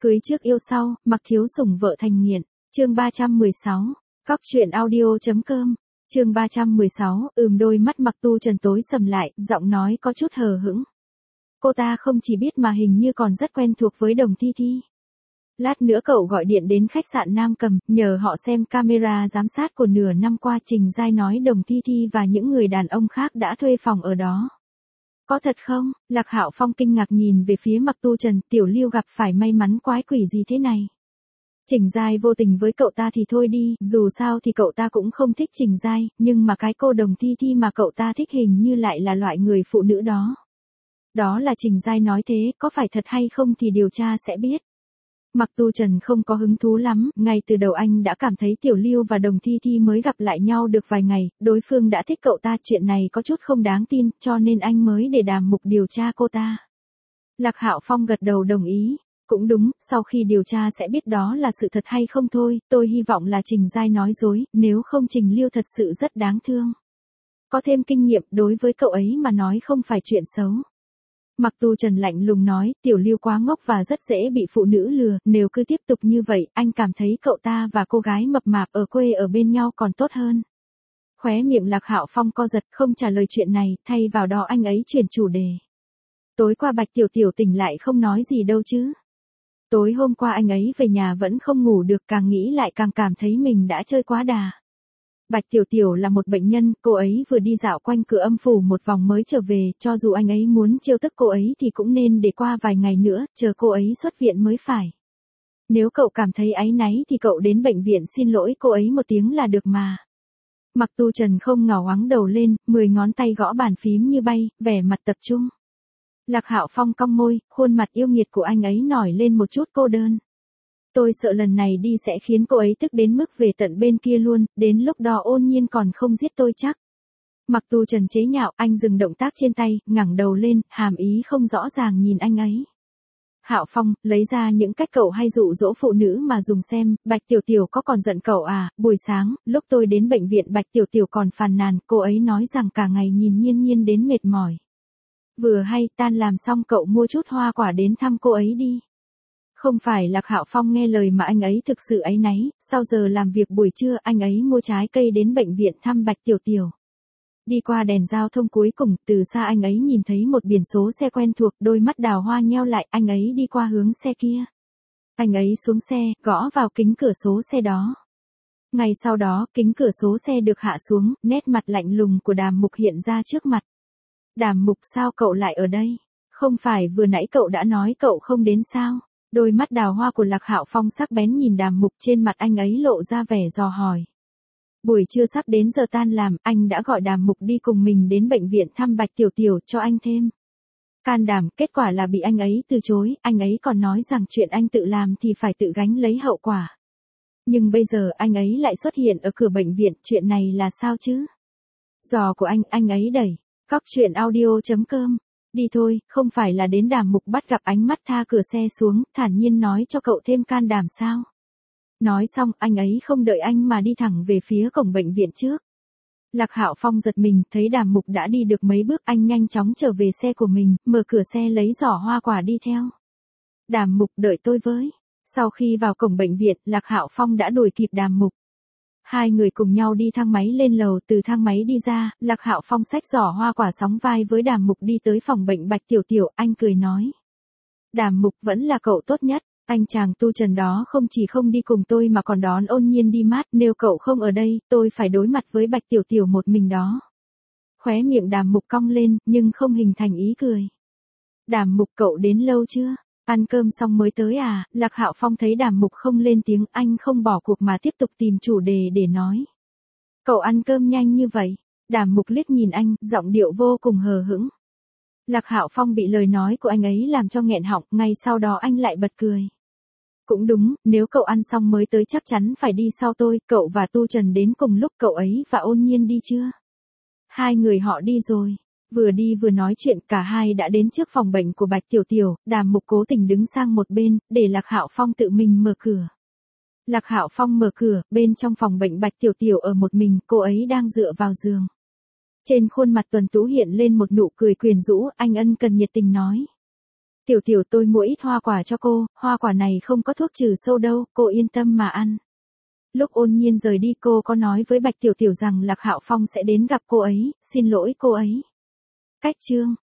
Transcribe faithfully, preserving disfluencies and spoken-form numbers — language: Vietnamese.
Cưới trước yêu sau, mặc thiếu sủng vợ thành nghiện. Chương ba trăm mười sáu. Cóc truyện audio.com. Chương ba trăm mười sáu, ừm đôi mắt Mặc Tu Trần tối sầm lại, giọng nói có chút hờ hững. Cô ta không chỉ biết mà hình như còn rất quen thuộc với Đồng Thi Thi. Lát nữa cậu gọi điện đến khách sạn Nam Cầm, nhờ họ xem camera giám sát của nửa năm qua. Trình Giai nói Đồng Thi Thi và những người đàn ông khác đã thuê phòng ở đó. Có thật không? Lạc Hạo Phong kinh ngạc nhìn về phía Mặc Tu Trần, Tiểu Lưu gặp phải may mắn quái quỷ gì thế này? Trình Giai vô tình với cậu ta thì thôi đi, dù sao thì cậu ta cũng không thích Trình Giai, nhưng mà cái cô Đồng Thi Thi mà cậu ta thích hình như lại là loại người phụ nữ đó. Đó là Trình Giai nói thế, có phải thật hay không thì điều tra sẽ biết. Mặc Tu Trần không có hứng thú lắm, ngay từ đầu anh đã cảm thấy Tiểu Lưu và Đồng Thi Thi mới gặp lại nhau được vài ngày, đối phương đã thích cậu ta, chuyện này có chút không đáng tin, cho nên anh mới để Đàm Mục điều tra cô ta. Lạc Hạo Phong gật đầu đồng ý, cũng đúng, sau khi điều tra sẽ biết đó là sự thật hay không thôi, tôi hy vọng là Trình Giai nói dối, nếu không Trình Lưu thật sự rất đáng thương. Có thêm kinh nghiệm đối với cậu ấy mà nói không phải chuyện xấu. Mặc Tu Trần lạnh lùng nói, Tiểu Lưu quá ngốc và rất dễ bị phụ nữ lừa, nếu cứ tiếp tục như vậy, anh cảm thấy cậu ta và cô gái mập mạp ở quê ở bên nhau còn tốt hơn. Khóe miệng Lạc Hạo Phong co giật, không trả lời chuyện này, thay vào đó anh ấy chuyển chủ đề. Tối qua Bạch Tiểu Tiểu tỉnh lại không nói gì đâu chứ. Tối hôm qua anh ấy về nhà vẫn không ngủ được, càng nghĩ lại càng cảm thấy mình đã chơi quá đà. Bạch Tiểu Tiểu là một bệnh nhân, cô ấy vừa đi dạo quanh cửa âm phủ một vòng mới trở về, cho dù anh ấy muốn trêu tức cô ấy thì cũng nên để qua vài ngày nữa, chờ cô ấy xuất viện mới phải. Nếu cậu cảm thấy áy náy thì cậu đến bệnh viện xin lỗi cô ấy một tiếng là được mà. Mặc Tu Trần không ngào ngoáng đầu lên, mười ngón tay gõ bàn phím như bay, vẻ mặt tập trung. Lạc Hạo Phong cong môi, khuôn mặt yêu nghiệt của anh ấy nổi lên một chút cô đơn. Tôi sợ lần này đi sẽ khiến cô ấy tức đến mức về tận bên kia luôn, đến lúc đó Ôn Nhiên còn không giết tôi chắc. Mặc Tu Trần chế nhạo, anh dừng động tác trên tay, ngẩng đầu lên, hàm ý không rõ ràng nhìn anh ấy. Hạo Phong, lấy ra những cách cậu hay dụ dỗ phụ nữ mà dùng xem, Bạch Tiểu Tiểu có còn giận cậu à? Buổi sáng, lúc tôi đến bệnh viện Bạch Tiểu Tiểu còn phàn nàn, cô ấy nói rằng cả ngày nhìn Nhiên Nhiên đến mệt mỏi. Vừa hay, tan làm xong cậu mua chút hoa quả đến thăm cô ấy đi. Không phải Lạc Hạo Phong nghe lời mà anh ấy thực sự áy náy, sau giờ làm việc buổi trưa anh ấy mua trái cây đến bệnh viện thăm Bạch Tiểu Tiểu. Đi qua đèn giao thông cuối cùng, từ xa anh ấy nhìn thấy một biển số xe quen thuộc, đôi mắt đào hoa nheo lại, anh ấy đi qua hướng xe kia. Anh ấy xuống xe, gõ vào kính cửa số xe đó. Ngay sau đó, kính cửa số xe được hạ xuống, nét mặt lạnh lùng của Đàm Mục hiện ra trước mặt. Đàm Mục, sao cậu lại ở đây? Không phải vừa nãy cậu đã nói cậu không đến sao? Đôi mắt đào hoa của Lạc Hạo Phong sắc bén nhìn Đàm Mục, trên mặt anh ấy lộ ra vẻ dò hỏi. Buổi trưa sắp đến giờ tan làm, anh đã gọi Đàm Mục đi cùng mình đến bệnh viện thăm Bạch Tiểu Tiểu cho anh thêm. Can đảm, kết quả là bị anh ấy từ chối, anh ấy còn nói rằng chuyện anh tự làm thì phải tự gánh lấy hậu quả. Nhưng bây giờ anh ấy lại xuất hiện ở cửa bệnh viện, chuyện này là sao chứ? Giò của anh, anh ấy đẩy. Cóc truyện audio.com. Đi thôi, không phải là đến Đàm Mục bắt gặp ánh mắt tha cửa xe xuống, thản nhiên nói cho cậu thêm can đảm sao? Nói xong, anh ấy không đợi anh mà đi thẳng về phía cổng bệnh viện trước. Lạc Hạo Phong giật mình, thấy Đàm Mục đã đi được mấy bước, anh nhanh chóng trở về xe của mình, mở cửa xe lấy giỏ hoa quả đi theo. Đàm Mục, đợi tôi với. Sau khi vào cổng bệnh viện, Lạc Hạo Phong đã đuổi kịp Đàm Mục. Hai người cùng nhau đi thang máy lên lầu, từ thang máy đi ra, Lạc Hạo Phong xách giỏ hoa quả sóng vai với Đàm Mục đi tới phòng bệnh Bạch Tiểu Tiểu, anh cười nói. Đàm Mục, vẫn là cậu tốt nhất, anh chàng Tu Trần đó không chỉ không đi cùng tôi mà còn đón Ôn Nhiên đi mát, nếu cậu không ở đây, tôi phải đối mặt với Bạch Tiểu Tiểu một mình đó. Khóe miệng Đàm Mục cong lên, nhưng không hình thành ý cười. Đàm Mục, cậu đến lâu chưa? Ăn cơm xong mới tới à? Lạc Hạo Phong thấy Đàm Mục không lên tiếng, anh không bỏ cuộc mà tiếp tục tìm chủ đề để nói. Cậu ăn cơm nhanh như vậy? Đàm Mục liếc nhìn anh, giọng điệu vô cùng hờ hững. Lạc Hạo Phong bị lời nói của anh ấy làm cho nghẹn họng, ngay sau đó anh lại bật cười. Cũng đúng, nếu cậu ăn xong mới tới chắc chắn phải đi sau tôi, cậu và Tu Trần đến cùng lúc, cậu ấy và Ôn Nhiên đi chưa? Hai người họ đi rồi. Vừa đi vừa nói chuyện, cả hai đã đến trước phòng bệnh của Bạch Tiểu Tiểu, Đàm Mục cố tình đứng sang một bên, để Lạc Hạo Phong tự mình mở cửa. Lạc Hạo Phong mở cửa, bên trong phòng bệnh Bạch Tiểu Tiểu ở một mình, cô ấy đang dựa vào giường. Trên khuôn mặt tuấn tú hiện lên một nụ cười quyến rũ, anh ân cần nhiệt tình nói. Tiểu tiểu tôi mua ít hoa quả cho cô, hoa quả này không có thuốc trừ sâu đâu, cô yên tâm mà ăn. Lúc Ôn Nhiên rời đi cô có nói với Bạch Tiểu Tiểu rằng Lạc Hạo Phong sẽ đến gặp cô ấy, xin lỗi cô ấy. Cách chương